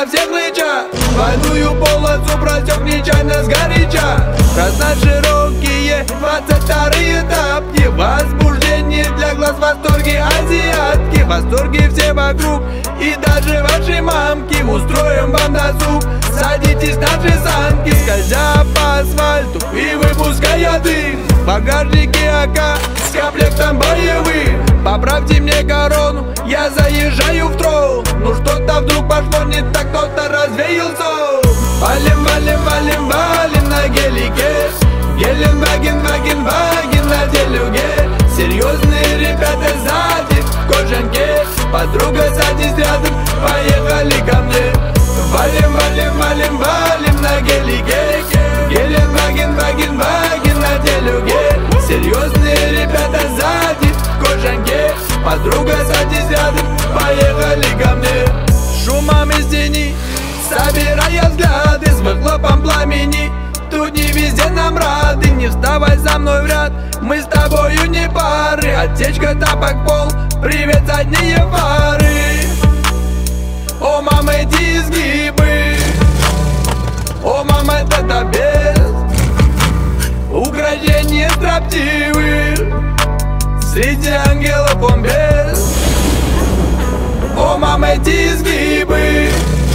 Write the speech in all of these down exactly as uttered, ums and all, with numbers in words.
на всех рычаг. Двойную полосу просек нечаянно сгоряча. Красно-широкие двадцать вторые тапки. Возбуждение для глаз, восторги азиатки. Восторги все вокруг и даже ваши мамки. Устроим вам досуг, садитесь наши санки. Скользя по асфальту и выпуская дым. В багажнике АК с комплектом боевым. Поправьте мне корону, я заезжаю в трон. Ну что-то вдруг пошло не так, кто-то развеял сон. Валим, валим, валим, валим на гелике. Геленваген, ваген, ваген на делюге. Серьезные ребята сзади в кожанке. Подруга, садись рядом, поехали ко мне. Валим, валим, валим, валим на гелике. Геленваген, ваген, ваген на делюге. Серьезные ребята сзади в кожанке. Подруга, садись рядом, поехали ко мне. Шумом из тени, собирая взгляды, с выхлопом пламени. Тут не везде нам рады, не вставай за мной в ряд. Мы с тобою не пары, отсечка, тапок, пол. Привет, задние фары. О, мама, эти изгибы. О, мама, это без украшения строптивых. Среди ангелов он без. О, мама, эти изгибы.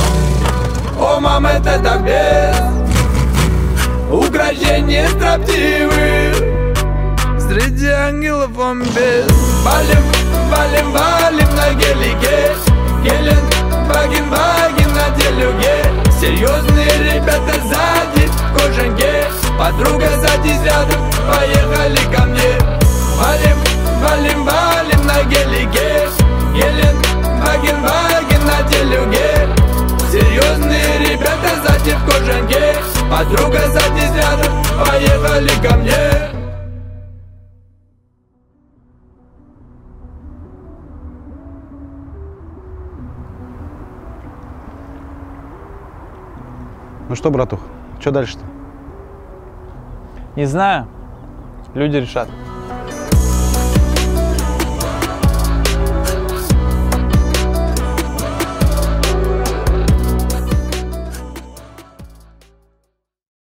О, мама, это без украшения строптивых. Среди ангелов он без. Валим, валим, валим на гелике. Гелен, ваген, ваген на делюге. Серьезные ребята сзади в кожанке. Подруга, садись рядом, поехали ко мне. Валим, валим, валим на гелике. Гелен, ваген, ваген на делюге. Серьезные ребята сзади в кожанке. Подруга, садись рядом, поехали ко мне. Ну что, братух, что дальше-то? Не знаю, люди решат.